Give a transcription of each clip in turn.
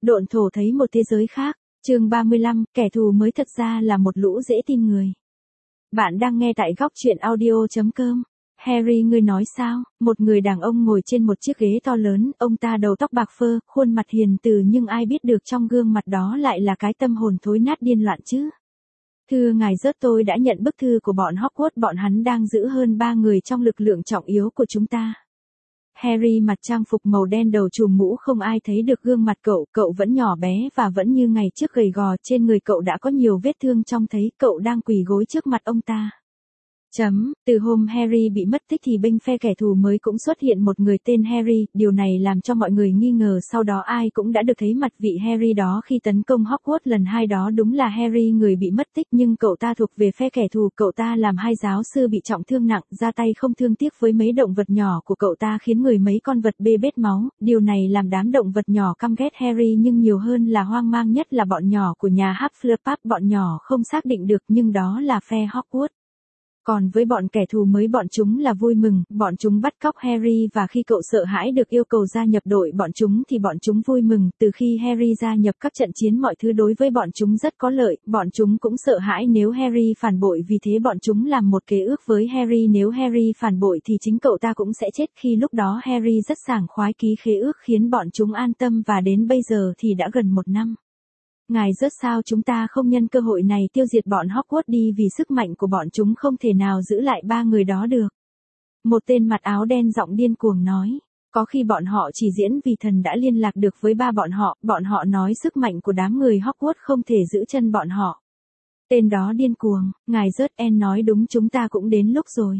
Độn thổ thấy một thế giới khác. Chương 35, kẻ thù mới thật ra là một lũ dễ tin người. Bạn đang nghe tại góc truyện audio.com. Harry, ngươi nói sao? Một người đàn ông ngồi trên một chiếc ghế to lớn, ông ta đầu tóc bạc phơ, khuôn mặt hiền từ, nhưng ai biết được trong gương mặt đó lại là cái tâm hồn thối nát điên loạn chứ. Thưa ngài rớt, tôi đã nhận bức thư của bọn Hogwarts, bọn hắn đang giữ hơn 3 người trong lực lượng trọng yếu của chúng ta. Harry mặc trang phục màu đen, đầu trùm mũ, không ai thấy được gương mặt cậu vẫn nhỏ bé và vẫn như ngày trước gầy gò, trên người cậu đã có nhiều vết thương, trông thấy cậu đang quỳ gối trước mặt ông ta. Từ hôm Harry bị mất tích thì bên phe kẻ thù mới cũng xuất hiện một người tên Harry, điều này làm cho mọi người nghi ngờ, sau đó ai cũng đã được thấy mặt vị Harry đó khi tấn công Hogwarts lần 2 đó đúng là Harry người bị mất tích, nhưng cậu ta thuộc về phe kẻ thù, cậu ta làm 2 giáo sư bị trọng thương nặng, ra tay không thương tiếc với mấy động vật nhỏ của cậu ta khiến người mấy con vật bê bết máu, điều này làm đám động vật nhỏ căm ghét Harry nhưng nhiều hơn là hoang mang, nhất là bọn nhỏ của nhà Hufflepuff, bọn nhỏ không xác định được nhưng đó là phe Hogwarts. Còn với bọn kẻ thù mới, bọn chúng là vui mừng, bọn chúng bắt cóc Harry và khi cậu sợ hãi được yêu cầu gia nhập đội bọn chúng thì bọn chúng vui mừng, từ khi Harry gia nhập các trận chiến mọi thứ đối với bọn chúng rất có lợi, bọn chúng cũng sợ hãi nếu Harry phản bội, vì thế bọn chúng làm một kế ước với Harry, nếu Harry phản bội thì chính cậu ta cũng sẽ chết, khi lúc đó Harry rất sảng khoái ký khế ước khiến bọn chúng an tâm và đến bây giờ thì đã gần 1 năm. Ngài rớt, sao chúng ta không nhân cơ hội này tiêu diệt bọn Hogwarts đi, vì sức mạnh của bọn chúng không thể nào giữ lại 3 người đó được. Một tên mặc áo đen giọng điên cuồng nói, có khi bọn họ chỉ diễn vì thần đã liên lạc được với ba bọn họ nói sức mạnh của đám người Hogwarts không thể giữ chân bọn họ. Tên đó điên cuồng, ngài rớt, En nói đúng, chúng ta cũng đến lúc rồi.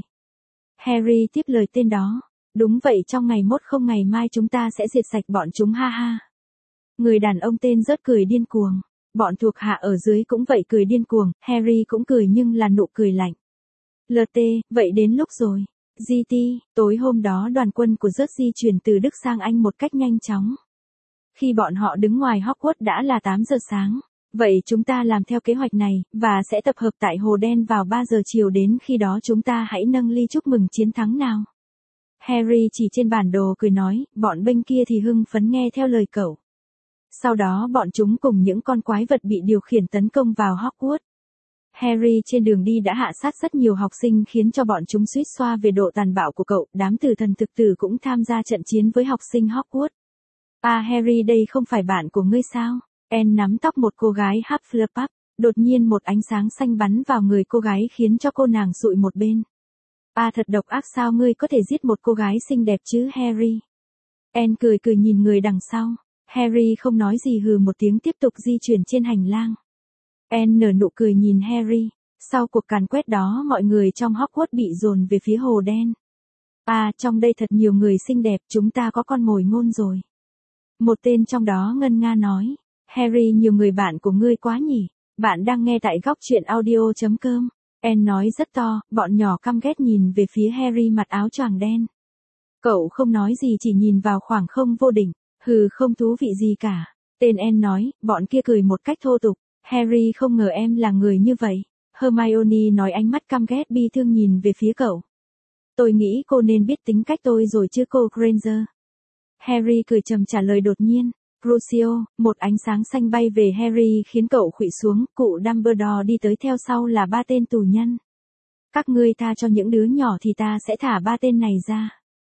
Harry tiếp lời tên đó, đúng vậy, trong ngày mốt không ngày mai chúng ta sẽ diệt sạch bọn chúng, ha ha. Người đàn ông tên rớt cười điên cuồng. Bọn thuộc hạ ở dưới cũng vậy, cười điên cuồng, Harry cũng cười nhưng là nụ cười lạnh. LT, vậy đến lúc rồi. GT, tối hôm đó đoàn quân của rớt di chuyển từ Đức sang Anh một cách nhanh chóng. Khi bọn họ đứng ngoài Hogwarts đã là 8 giờ sáng. Vậy chúng ta làm theo kế hoạch này, và sẽ tập hợp tại Hồ Đen vào 3 giờ chiều, đến khi đó chúng ta hãy nâng ly chúc mừng chiến thắng nào. Harry chỉ trên bản đồ cười nói, bọn bên kia thì hưng phấn nghe theo lời cậu. Sau đó bọn chúng cùng những con quái vật bị điều khiển tấn công vào Hogwarts. Harry trên đường đi đã hạ sát rất nhiều học sinh khiến cho bọn chúng suýt xoa về độ tàn bạo của cậu, đám tử thần thực tử cũng tham gia trận chiến với học sinh Hogwarts. À Harry, đây không phải bạn của ngươi sao? En nắm tóc một cô gái Hufflepuff, đột nhiên một ánh sáng xanh bắn vào người cô gái khiến cho cô nàng sụi một bên. À thật độc ác, sao ngươi có thể giết một cô gái xinh đẹp chứ Harry? En cười nhìn người đằng sau. Harry không nói gì, hừ một tiếng tiếp tục di chuyển trên hành lang. En nở nụ cười nhìn Harry. Sau cuộc càn quét đó mọi người trong Hogwarts bị dồn về phía Hồ Đen. À, trong đây thật nhiều người xinh đẹp, chúng ta có con mồi ngon rồi. Một tên trong đó ngân nga nói. Harry, nhiều người bạn của ngươi quá nhỉ. Bạn đang nghe tại góc truyện audio.com. En nói rất to, bọn nhỏ căm ghét nhìn về phía Harry mặc áo choàng đen. Cậu không nói gì, chỉ nhìn vào khoảng không vô định. Hừ, không thú vị gì cả. Tên En nói, bọn kia cười một cách thô tục. Harry, không ngờ em là người như vậy. Hermione nói, ánh mắt căm ghét bi thương nhìn về phía cậu. Tôi nghĩ cô nên biết tính cách tôi rồi chứ cô Granger. Harry cười trầm trả lời đột nhiên. Crucio, một ánh sáng xanh bay về Harry khiến cậu khuỵu xuống, cụ Dumbledore đi tới, theo sau là 3 tên tù nhân. Các ngươi tha cho những đứa nhỏ thì ta sẽ thả 3 tên này ra.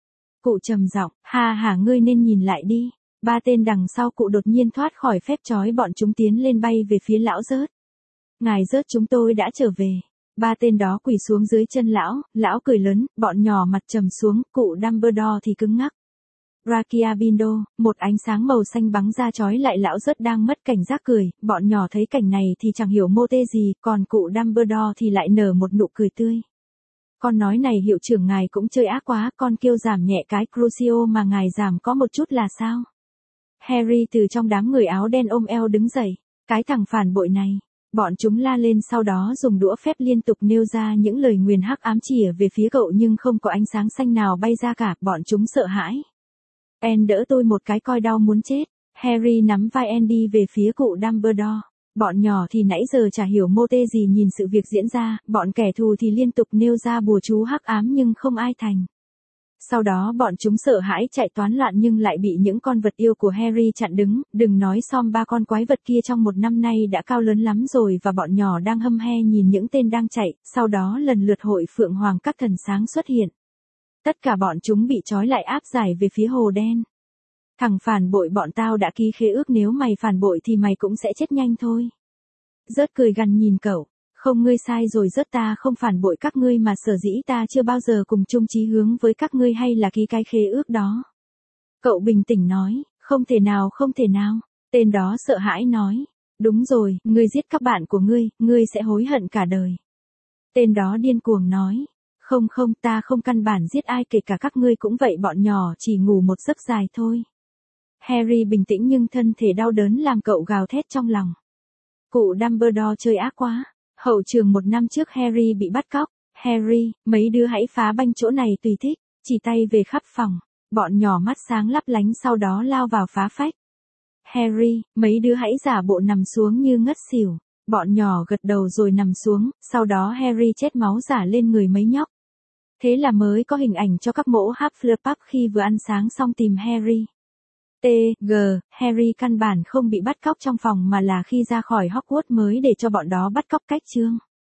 Cụ trầm giọng, ha hả, ngươi nên nhìn lại đi. 3 tên đằng sau cụ đột nhiên thoát khỏi phép trói, bọn chúng tiến lên bay về phía lão rớt. Ngài rớt, chúng tôi đã trở về. 3 tên đó quỳ xuống dưới chân lão cười lớn, bọn nhỏ mặt trầm xuống, cụ Dumbledore thì cứng ngắc. Rakia Bindo, một ánh sáng màu xanh bắn ra trói lại lão rớt đang mất cảnh giác cười, bọn nhỏ thấy cảnh này thì chẳng hiểu mô tê gì, còn cụ Dumbledore thì lại nở một nụ cười tươi. Con nói này hiệu trưởng, ngài cũng chơi ác quá, con kêu giảm nhẹ cái Crucio mà ngài giảm có một chút là sao? Harry từ trong đám người áo đen ôm eo đứng dậy, cái thằng phản bội này. Bọn chúng la lên, sau đó dùng đũa phép liên tục nêu ra những lời nguyền hắc ám chĩa về phía cậu nhưng không có ánh sáng xanh nào bay ra cả, bọn chúng sợ hãi. En đỡ tôi một cái, coi đau muốn chết. Harry nắm vai En đi về phía cụ Dumbledore. Bọn nhỏ thì nãy giờ chả hiểu mô tê gì nhìn sự việc diễn ra, bọn kẻ thù thì liên tục nêu ra bùa chú hắc ám nhưng không ai thành. Sau đó bọn chúng sợ hãi chạy toán loạn nhưng lại bị những con vật yêu của Harry chặn đứng, đừng nói xom ba con quái vật kia trong một năm nay đã cao lớn lắm rồi và bọn nhỏ đang hâm he nhìn những tên đang chạy, sau đó lần lượt hội phượng hoàng các thần sáng xuất hiện. Tất cả bọn chúng bị trói lại áp giải về phía hồ đen. Thằng phản bội, bọn tao đã ký khế ước nếu mày phản bội thì mày cũng sẽ chết nhanh thôi. Rớt cười gằn nhìn cậu. Không, ngươi sai rồi Rớt, ta không phản bội các ngươi mà sở dĩ ta chưa bao giờ cùng chung chí hướng với các ngươi hay là ký cái khế ước đó. Cậu bình tĩnh nói, không thể nào, không thể nào. Tên đó sợ hãi nói, đúng rồi, ngươi giết các bạn của ngươi sẽ hối hận cả đời. Tên đó điên cuồng nói, không không, ta không căn bản giết ai, kể cả các ngươi cũng vậy, bọn nhỏ chỉ ngủ một giấc dài thôi. Harry bình tĩnh nhưng thân thể đau đớn làm cậu gào thét trong lòng. Cụ Dumbledore chơi ác quá. Hậu trường một năm trước Harry bị bắt cóc. Harry, mấy đứa hãy phá banh chỗ này tùy thích, chỉ tay về khắp phòng. Bọn nhỏ mắt sáng lấp lánh sau đó lao vào phá phách. Harry, mấy đứa hãy giả bộ nằm xuống như ngất xỉu. Bọn nhỏ gật đầu rồi nằm xuống, sau đó Harry chết máu rả lên người mấy nhóc. Thế là mới có hình ảnh cho các mỗ Hufflepuff khi vừa ăn sáng xong tìm Harry. Harry căn bản không bị bắt cóc trong phòng mà là khi ra khỏi Hogwarts mới để cho bọn đó bắt cóc cách chương.